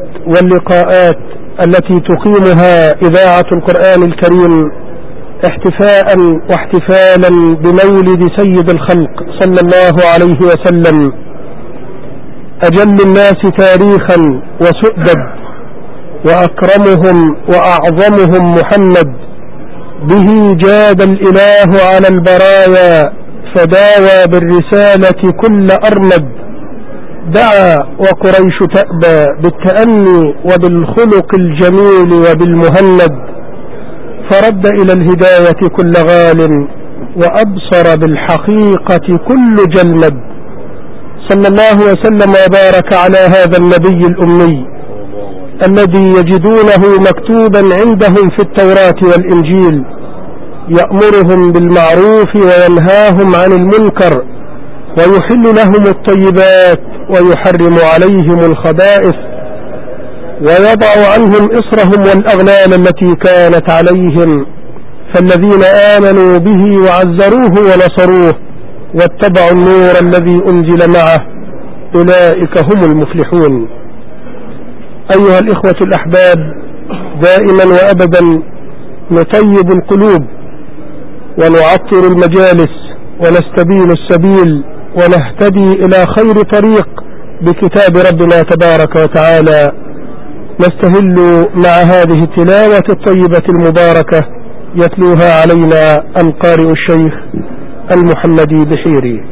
واللقاءات التي تقيمها إذاعة القرآن الكريم احتفاء واحتفالا بمولد سيد الخلق صلى الله عليه وسلم، أجل الناس تاريخا وسؤدد، وأكرمهم وأعظمهم محمد، به جاد الإله على البرايا فداوى بالرسالة كل أرمد، دعا وقريش تأبى بالتأني وبالخلق الجميل وبالمهند، فرد إلى الهداية كل غال وأبصر بالحقيقة كل جلد. صلى الله وسلم وبارك على هذا النبي الأمي الذي يجدونه مكتوبا عندهم في التوراة والإنجيل، يأمرهم بالمعروف وينهاهم عن المنكر، ويحل لهم الطيبات ويحرم عليهم الخبائث، ويضع عنهم إصرهم والأغلال التي كانت عليهم. فالذين آمنوا به وعزروه ونصروه واتبعوا النور الذي أنزل معه أولئك هم المفلحون. أيها الإخوة الأحباب، دائما وأبدا نطيب القلوب ونعطر المجالس ونستبين السبيل ونهتدي إلى خير طريق بكتاب ربنا تبارك وتعالى. نستهل مع هذه التلاوة الطيبة المباركة يتلوها علينا القارئ الشيخ المحمدي بحيري.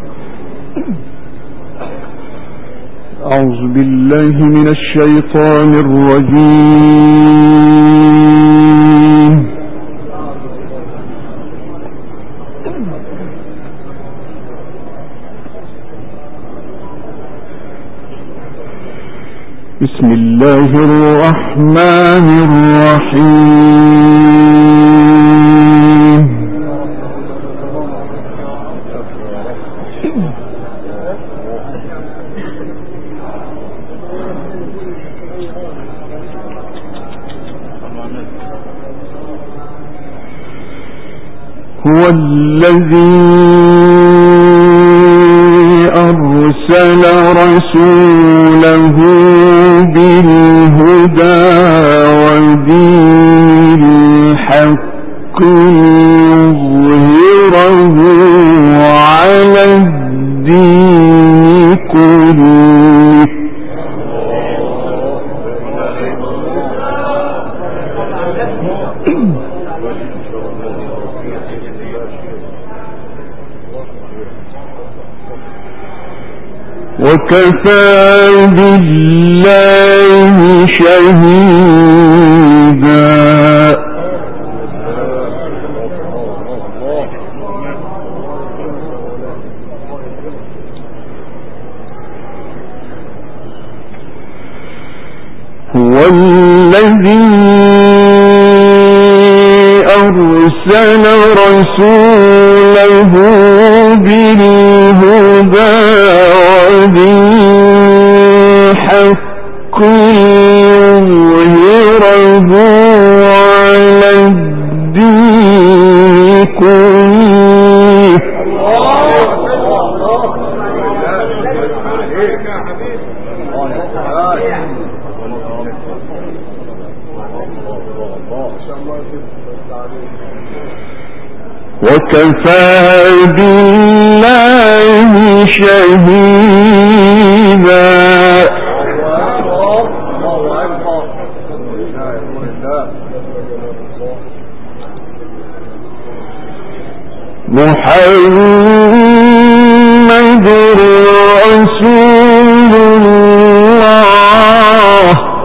أعوذ بالله من الشيطان الرجيم. بسم الله الرحمن الرحيم. هو الذي أرسل رسوله بالهدى ودين الحق ليظهره على الدين كله. وكفى بالله شهيدا. هو الذي أرسل رسوله بالهدى بالحق ليظهره على الدين كله. وكفى بالله شهيدا. محمد رسول الله.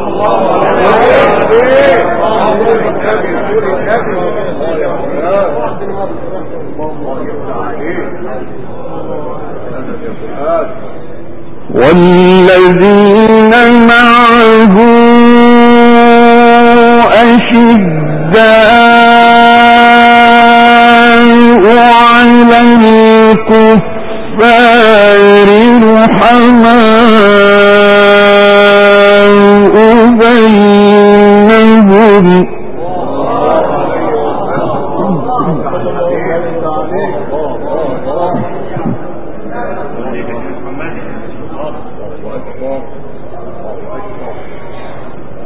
والذين معه أشداء على الكفار رحماء بينهم.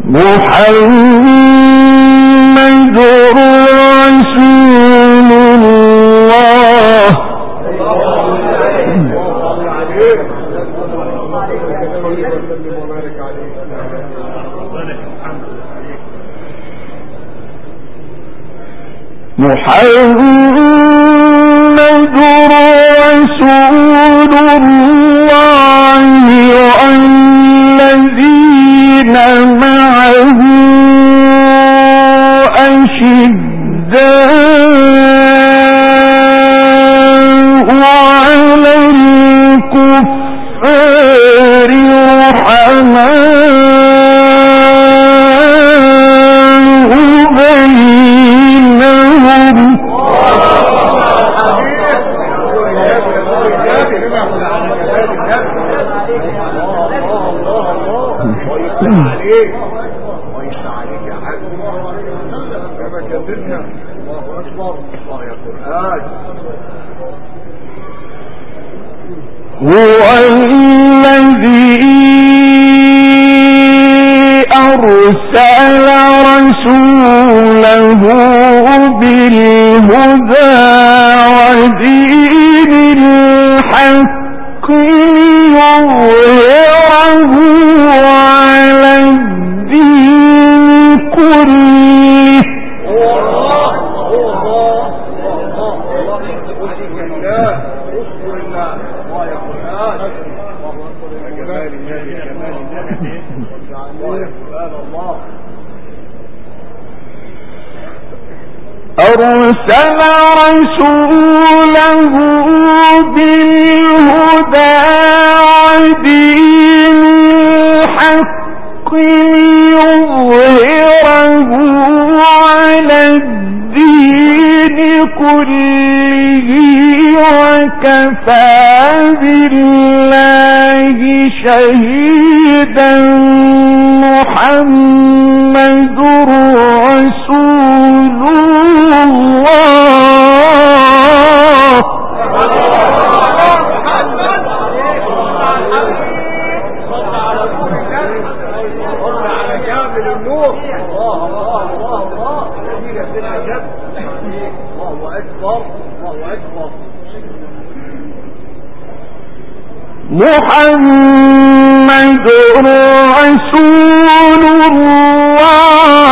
محمد رسول الله محمد رسول الله والذين معه أشداء على الكفار رحماء بينهم هو الذي أرسل رسوله بالهدى ودين الحق ليظهره على الدين كله أرسل رسوله بالهدى ودين الحق ليظهره على الدين كله وكفى بالله شهيدا محمد رسول الله محمد رسول الله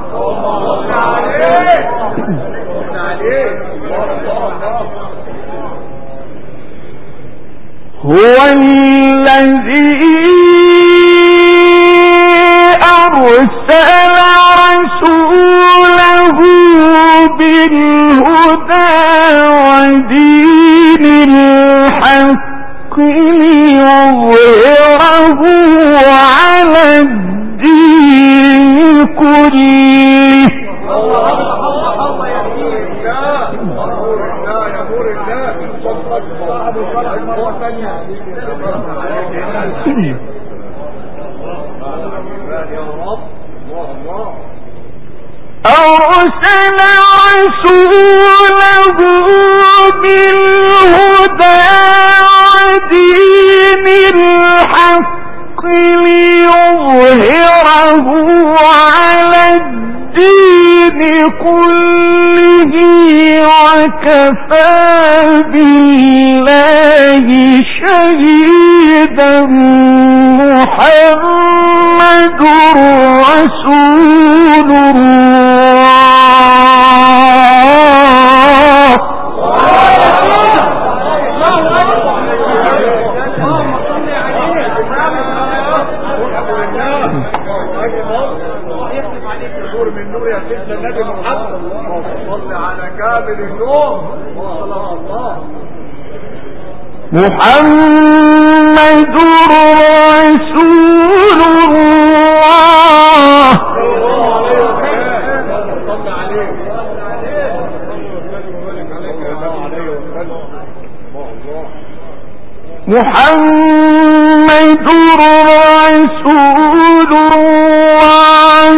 هو الذي أرسل رسوله بالهدى ودين الحق ليظهره على الدين كله أرسل رسوله بالهدى ودين الحق ليظهره على الدين كله وكفى بالله شهيدا محمد رسول الله محمد رسول الله محمد رسول الله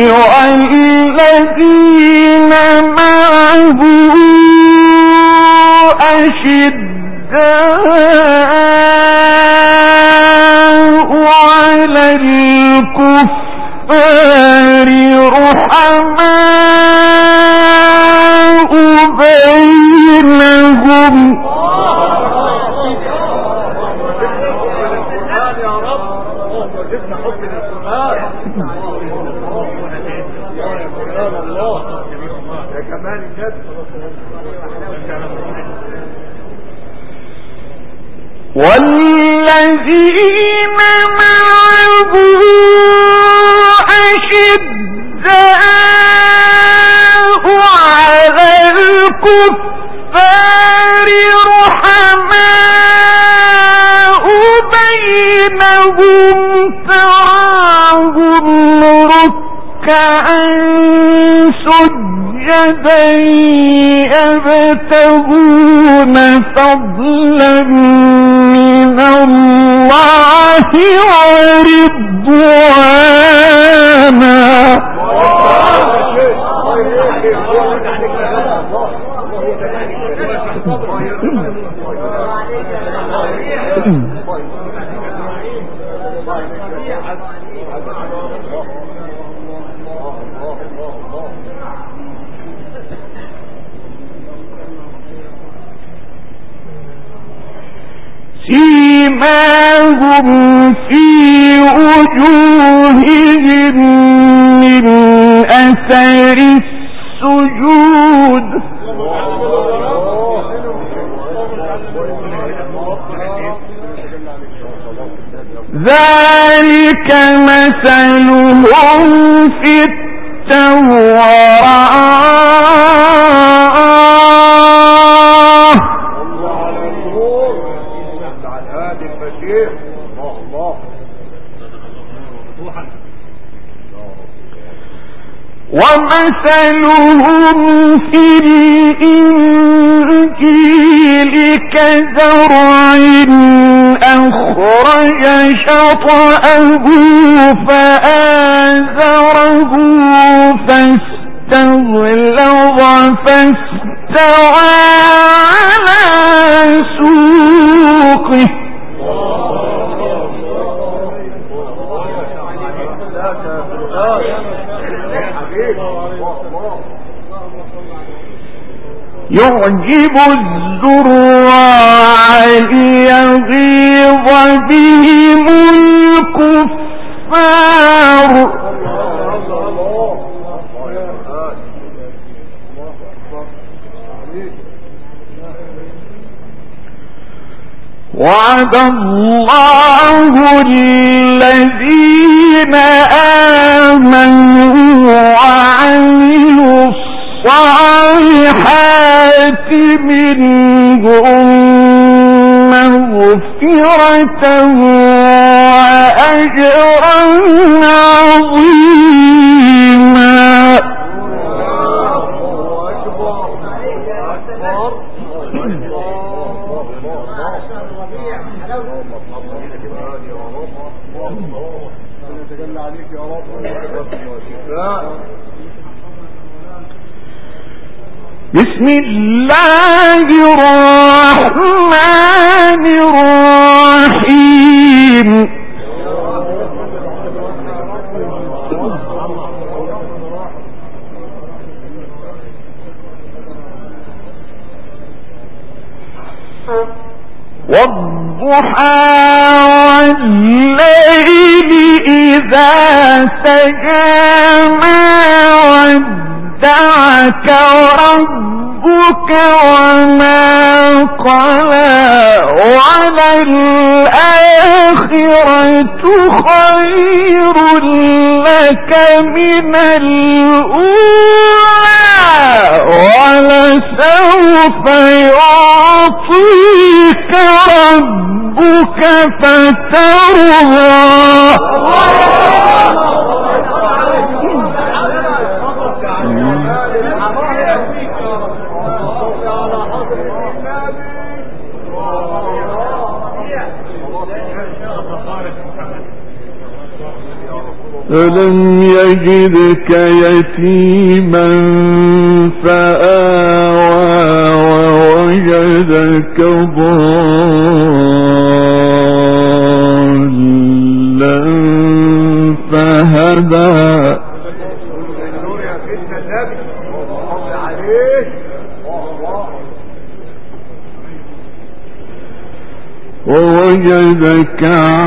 والذين معه أشداء على الكفار الكفار رحماء بينهم والذين معه أشداء على الكفار رحماء بينهم تراهم ركعا سجدا يبتغون فضلا من الله ورضوانا سيماهم في وجوههم من أثر السجود ذلك مثلهم في التوراة ومثلهم في الإنجيل كزرع أخرج شطأه فآزره فاستغلظ فاستوى على سوقه يعجب الزراع ليغيظ بهم الكفار وعد الله الذين آمنوا وعملوا الصالحات منهم مغفرة وأجرا عظيما بسم الله الرحمن الرحيم والضحى والليل إذا سجى ما ودعك ربك وما قلى وللآخرة خير لك من الأولى ولسوف يعطيك ربك فترضى ألم يجدك يتيما فآوى ووجدك ضالا فهدى ووجدك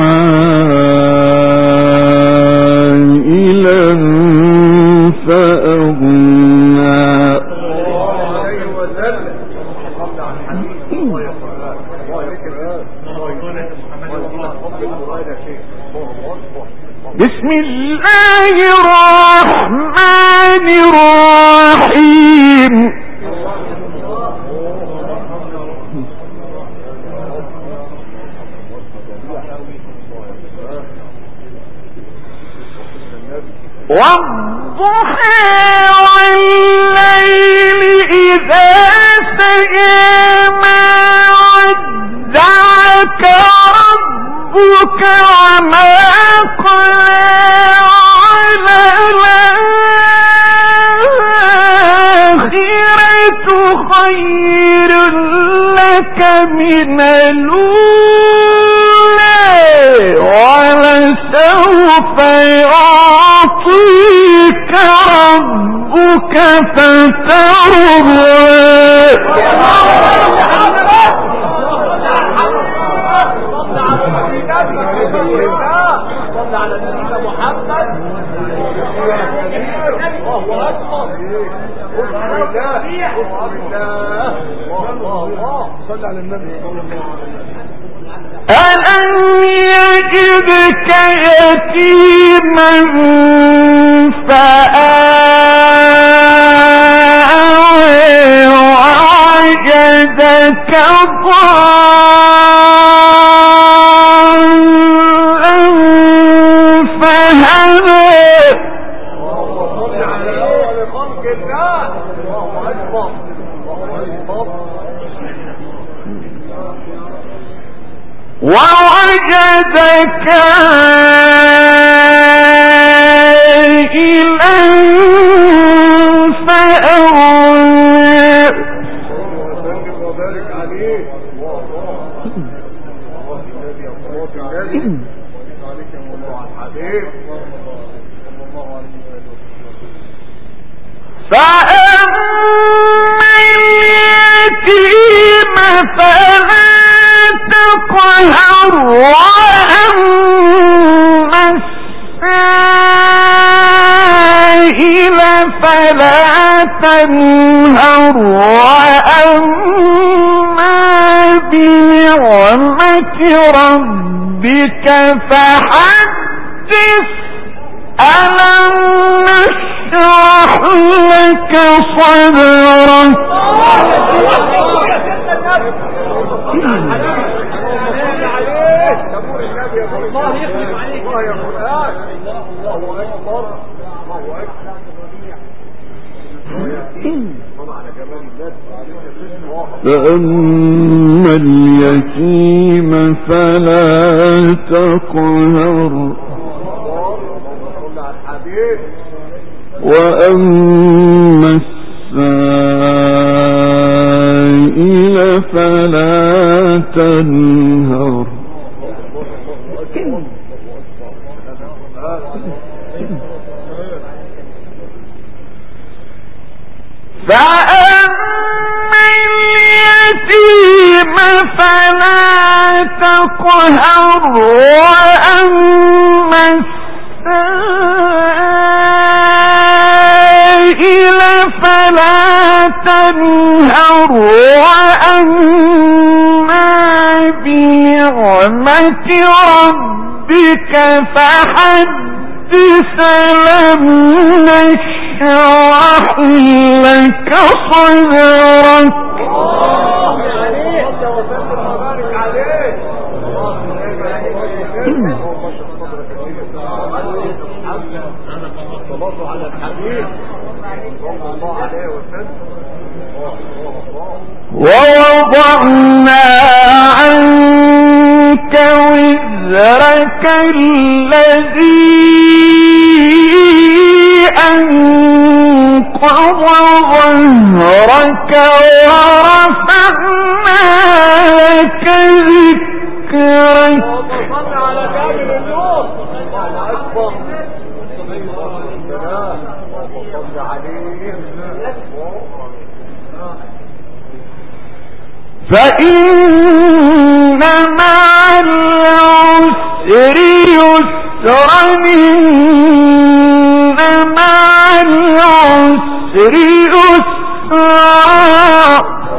عائلا فأغنى بسم الله الرحمن الرحيم والضحى والليل إذا سجى ما ودعك ربك وما قلى والآخرة خير لك من الأولى ولسوف يعطيك ربك فترضى ألم يجدك يتيما فآوى ووجدك ضالا فهدى ووجدك عائلا فأغنى فأما اليتيم فلا تقهر وأما السائل فلا تنهر وأما بنعمة ربك فحدث ألم نشرح لك صدرك فأما اليتيم فلا تقهر وأما السائل فلا تنهر فأما اليتيم فلا تقهر وأما السائل فلا تنهر وأما بنعمة ربك فحدث لم نشرح لك صدرك ووضعنا عنك وزرك الذي أنقض ظهرك ورفعنا لك ذكرك فإن مع العسر يسرا إن مع العسر يسرا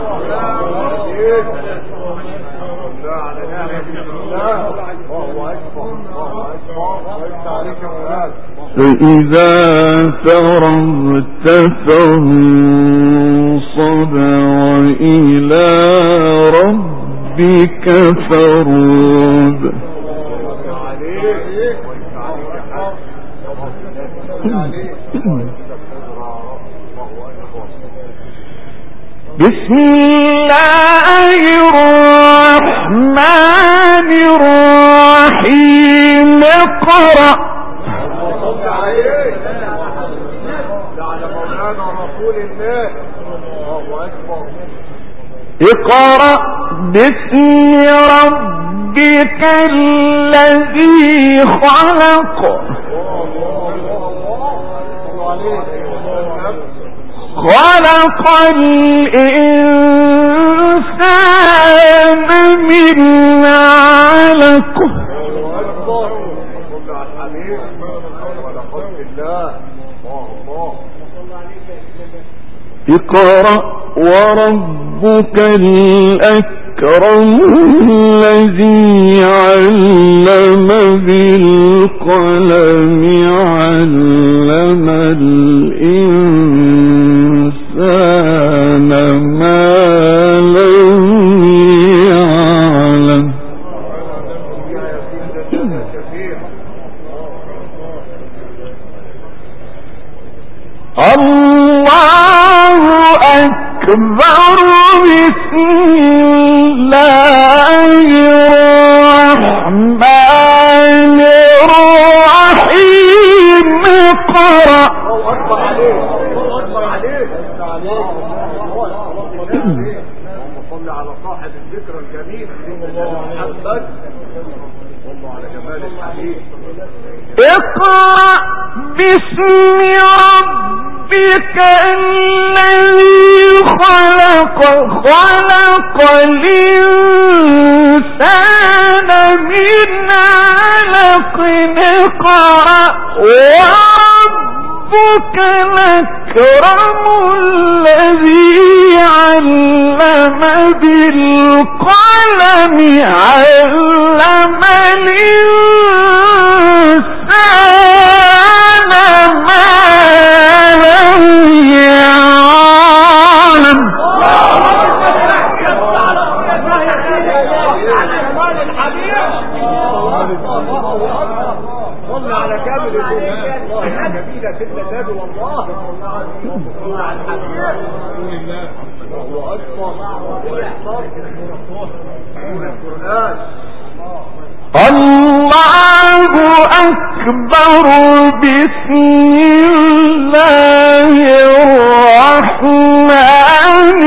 فإذا فرغت فانصب وإلى ربك فارغب. بسم الله الرحمن الرحيم اقرأ اقرأ باسم ربك الذي خلق خلق الإنسان من علق اقرأ وربك الأكرم الذي علم بالقلم علم الإنسان ما لم يعلم. الله أكبر. بسم الله الرحمن الرحيم اقرأ صلى على صاحب الذكر الجميل محمد صلى على جمال الحديث. اقرأ باسم ربك الذي خلق خلق الإنسان من علق اقرأ وربك الأكرم الذي علم بالقلم علم الإنسان ما لم يعلم. صلى على كامل الإنسان جميلة سيدنا النبي والله صلى على الحبيب. الله أكبر الله أكبر. بسم الله الرحمن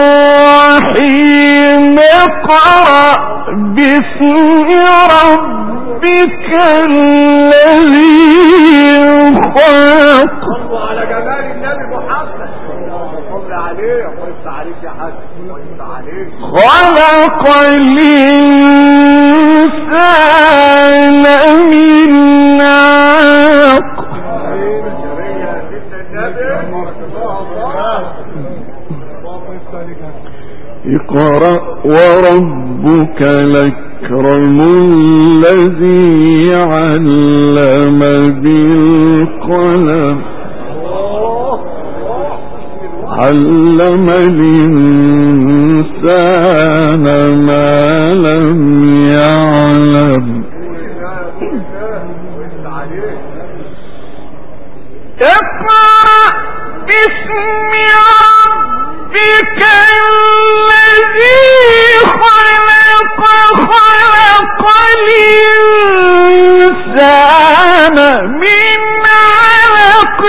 الرحيم اقرأ باسم ربك الذي خلق. صلوا على جمال النبي محمد صلى عليه وقلت عليك يا حاج وقلت عليك. خلق الإنسان من علق اقرأ وربك الأكرم الذي علم بالقلم علم الإنسان ما لم يعلم. اقرأ باسم ربك الذي خلق خلق الإنسان من علق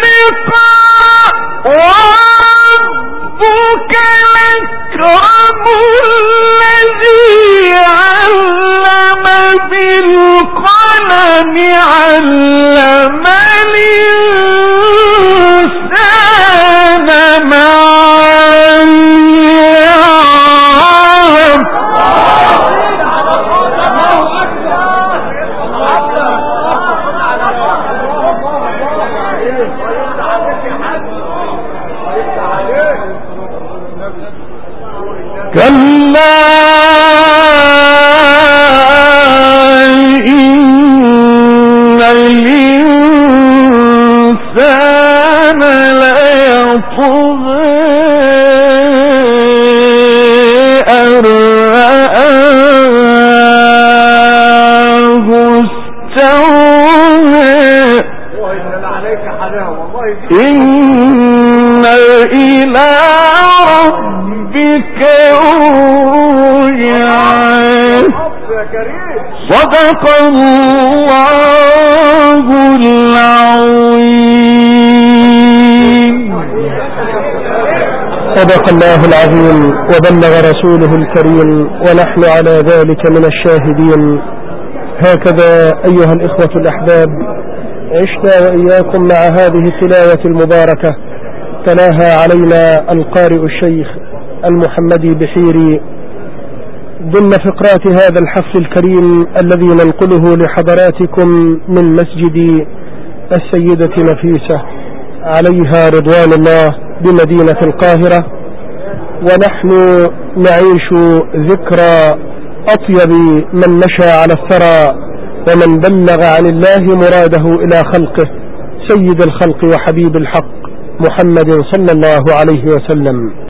وربك الأكرم الذي علم بالقلم علم أن رآه استغنى إن إلى ربك رجعا صدق الله العظيم. صدق الله العظيم وبلغ رسوله الكريم ونحن على ذلك من الشاهدين. هكذا أيها الإخوة الأحباب عشنا وإياكم مع هذه التلاوة المباركة تلاها علينا القارئ الشيخ المحمدي بحيري ضمن فقرات هذا الحفل الكريم الذي ننقله لحضراتكم من مسجد السيدة نفيسة عليها رضوان الله بمدينة القاهرة، ونحن نعيش ذكرى أطيب من مشى على الثرى ومن بلغ عن الله مراده إلى خلقه سيد الخلق وحبيب الحق محمد صلى الله عليه وسلم.